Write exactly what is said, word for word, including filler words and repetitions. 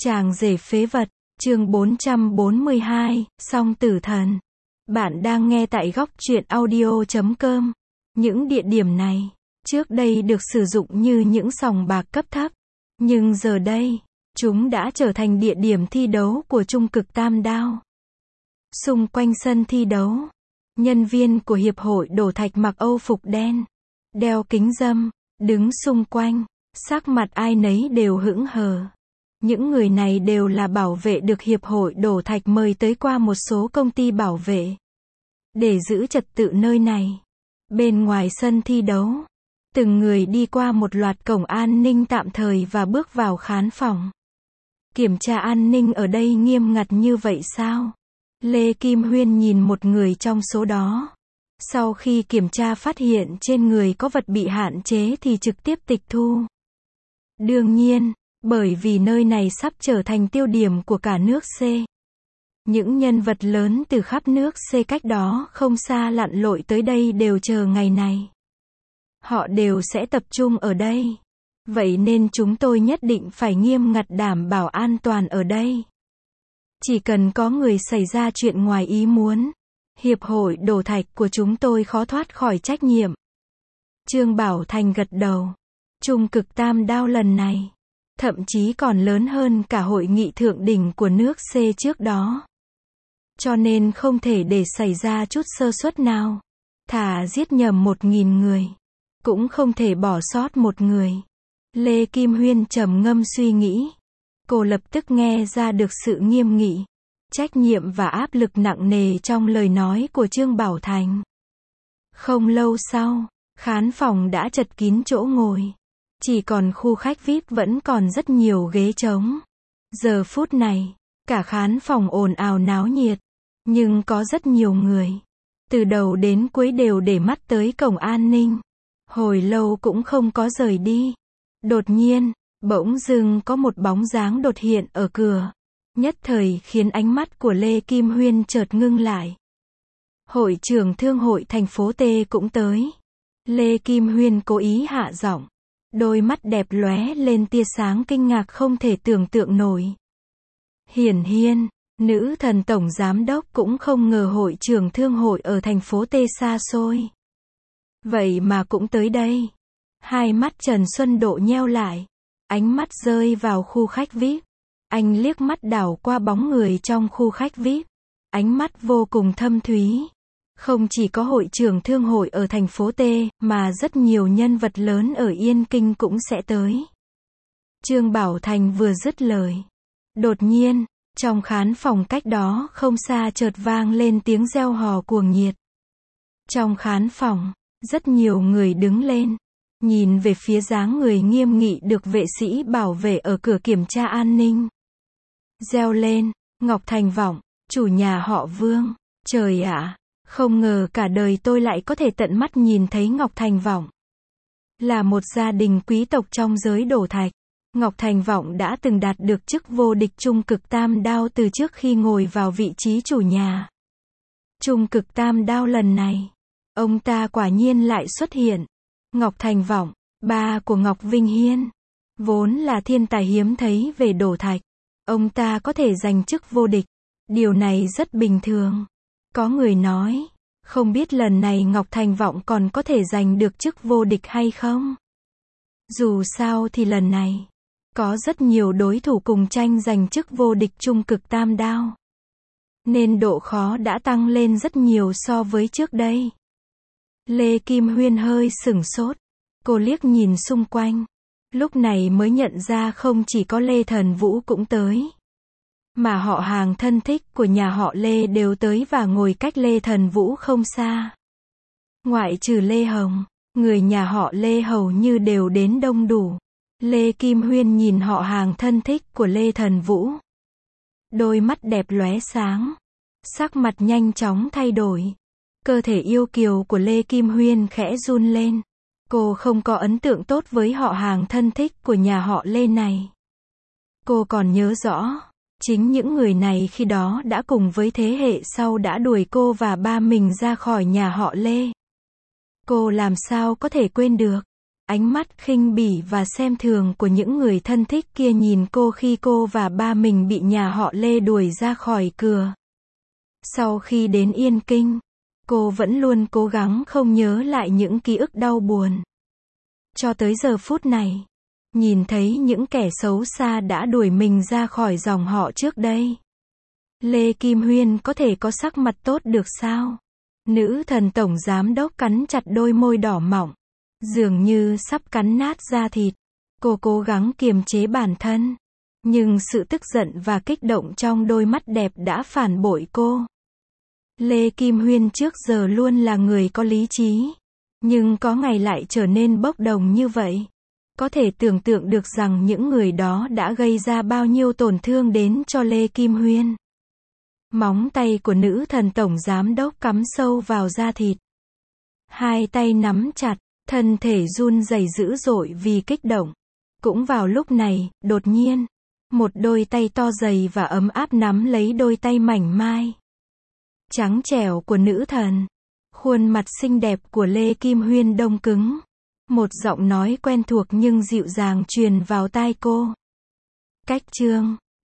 Chàng rể phế vật, chương bốn trăm bốn mươi hai, song tử thần. Bạn đang nghe tại góc truyện audio chấm com. Những địa điểm này, trước đây được sử dụng như những sòng bạc cấp thấp. Nhưng giờ đây, chúng đã trở thành địa điểm thi đấu của trung cực tam đao. Xung quanh sân thi đấu, nhân viên của hiệp hội đổ thạch mặc âu phục đen, đeo kính râm, đứng xung quanh, sắc mặt ai nấy đều hững hờ. Những người này đều là bảo vệ được hiệp hội đổ thạch mời tới qua một số công ty bảo vệ, để giữ trật tự nơi này. Bên ngoài sân thi đấu, từng người đi qua một loạt cổng an ninh tạm thời và bước vào khán phòng. Kiểm tra an ninh ở đây nghiêm ngặt như vậy sao? Lê Kim Huyên nhìn một người trong số đó. Sau khi kiểm tra phát hiện trên người có vật bị hạn chế thì trực tiếp tịch thu. Đương nhiên, bởi vì nơi này sắp trở thành tiêu điểm của cả nước C. Những nhân vật lớn từ khắp nước C cách đó không xa lặn lội tới đây đều chờ ngày này. Họ đều sẽ tập trung ở đây. Vậy nên chúng tôi nhất định phải nghiêm ngặt đảm bảo an toàn ở đây. Chỉ cần có người xảy ra chuyện ngoài ý muốn, hiệp hội đổ thạch của chúng tôi khó thoát khỏi trách nhiệm. Trương Bảo Thành gật đầu. Trung cực tam đao lần này, thậm chí còn lớn hơn cả hội nghị thượng đỉnh của nước C trước đó. Cho nên không thể để xảy ra chút sơ suất nào. Thà giết nhầm một nghìn người, cũng không thể bỏ sót một người. Lê Kim Huyên trầm ngâm suy nghĩ. Cô lập tức nghe ra được sự nghiêm nghị, trách nhiệm và áp lực nặng nề trong lời nói của Trương Bảo Thành. Không lâu sau, khán phòng đã chật kín chỗ ngồi. Chỉ còn khu khách vi ai pi vẫn còn rất nhiều ghế trống. Giờ phút này, cả khán phòng ồn ào náo nhiệt. Nhưng có rất nhiều người, từ đầu đến cuối đều để mắt tới cổng an ninh. Hồi lâu cũng không có rời đi. Đột nhiên, bỗng dưng có một bóng dáng đột hiện ở cửa. Nhất thời khiến ánh mắt của Lê Kim Huyên chợt ngưng lại. Hội trưởng thương hội thành phố T cũng tới. Lê Kim Huyên cố ý hạ giọng. Đôi mắt đẹp lóe lên tia sáng kinh ngạc không thể tưởng tượng nổi. Hiển nhiên, nữ thần tổng giám đốc cũng không ngờ hội trưởng thương hội ở thành phố T xa xôi. Vậy mà cũng tới đây. Hai mắt Trần Xuân Độ nheo lại. Ánh mắt rơi vào khu khách vi ai pi. Anh liếc mắt đảo qua bóng người trong khu khách vi ai pi. Ánh mắt vô cùng thâm thúy. Không chỉ có hội trưởng thương hội ở thành phố T, mà rất nhiều nhân vật lớn ở Yên Kinh cũng sẽ tới. Trương Bảo Thành vừa dứt lời. Đột nhiên, trong khán phòng cách đó không xa chợt vang lên tiếng reo hò cuồng nhiệt. Trong khán phòng, rất nhiều người đứng lên, nhìn về phía dáng người nghiêm nghị được vệ sĩ bảo vệ ở cửa kiểm tra an ninh. Reo lên, Ngọc Thành Vọng, chủ nhà họ Vương. Trời ạ! Không ngờ cả đời tôi lại có thể tận mắt nhìn thấy Ngọc Thành Vọng. Là một gia đình quý tộc trong giới đổ thạch, Ngọc Thành Vọng đã từng đạt được chức vô địch trung cực tam đao từ trước khi ngồi vào vị trí chủ nhà. Trung cực tam đao lần này, ông ta quả nhiên lại xuất hiện. Ngọc Thành Vọng, ba của Ngọc Vinh Hiên, vốn là thiên tài hiếm thấy về đổ thạch. Ông ta có thể giành chức vô địch. Điều này rất bình thường. Có người nói, không biết lần này Ngọc Thành Vọng còn có thể giành được chức vô địch hay không? Dù sao thì lần này, có rất nhiều đối thủ cùng tranh giành chức vô địch trung cực tam đao. Nên độ khó đã tăng lên rất nhiều so với trước đây. Lê Kim Huyên hơi sửng sốt. Cô liếc nhìn xung quanh. Lúc này mới nhận ra không chỉ có Lê Thần Vũ cũng tới. Mà họ hàng thân thích của nhà họ Lê đều tới và ngồi cách Lê Thần Vũ không xa. Ngoại trừ Lê Hồng, người nhà họ Lê hầu như đều đến đông đủ. Lê Kim Huyên nhìn họ hàng thân thích của Lê Thần Vũ. Đôi mắt đẹp lóe sáng. Sắc mặt nhanh chóng thay đổi. Cơ thể yêu kiều của Lê Kim Huyên khẽ run lên. Cô không có ấn tượng tốt với họ hàng thân thích của nhà họ Lê này. Cô còn nhớ rõ. Chính những người này khi đó đã cùng với thế hệ sau đã đuổi cô và ba mình ra khỏi nhà họ Lê. Cô làm sao có thể quên được. ánh mắt khinh bỉ và xem thường của những người thân thích kia nhìn cô khi cô và ba mình bị nhà họ Lê đuổi ra khỏi cửa. Sau khi đến Yên Kinh, cô vẫn luôn cố gắng không nhớ lại những ký ức đau buồn. Cho tới giờ phút này, nhìn thấy những kẻ xấu xa đã đuổi mình ra khỏi dòng họ trước đây. Lê Kim Huyên có thể có sắc mặt tốt được sao? Nữ thần tổng giám đốc cắn chặt đôi môi đỏ mọng, dường như sắp cắn nát da thịt. Cô cố gắng kiềm chế bản thân, nhưng sự tức giận và kích động trong đôi mắt đẹp đã phản bội cô. Lê Kim Huyên trước giờ luôn là người có lý trí, nhưng có ngày lại trở nên bốc đồng như vậy. Có thể tưởng tượng được rằng những người đó đã gây ra bao nhiêu tổn thương đến cho Lê Kim Huyên. Móng tay của nữ thần tổng giám đốc cắm sâu vào da thịt. Hai tay nắm chặt, thân thể run rẩy dữ dội vì kích động. Cũng vào lúc này, đột nhiên, một đôi tay to dày và ấm áp nắm lấy đôi tay mảnh mai, trắng trẻo của nữ thần. Khuôn mặt xinh đẹp của Lê Kim Huyên đông cứng. Một giọng nói quen thuộc nhưng dịu dàng truyền vào tai cô. Cách chương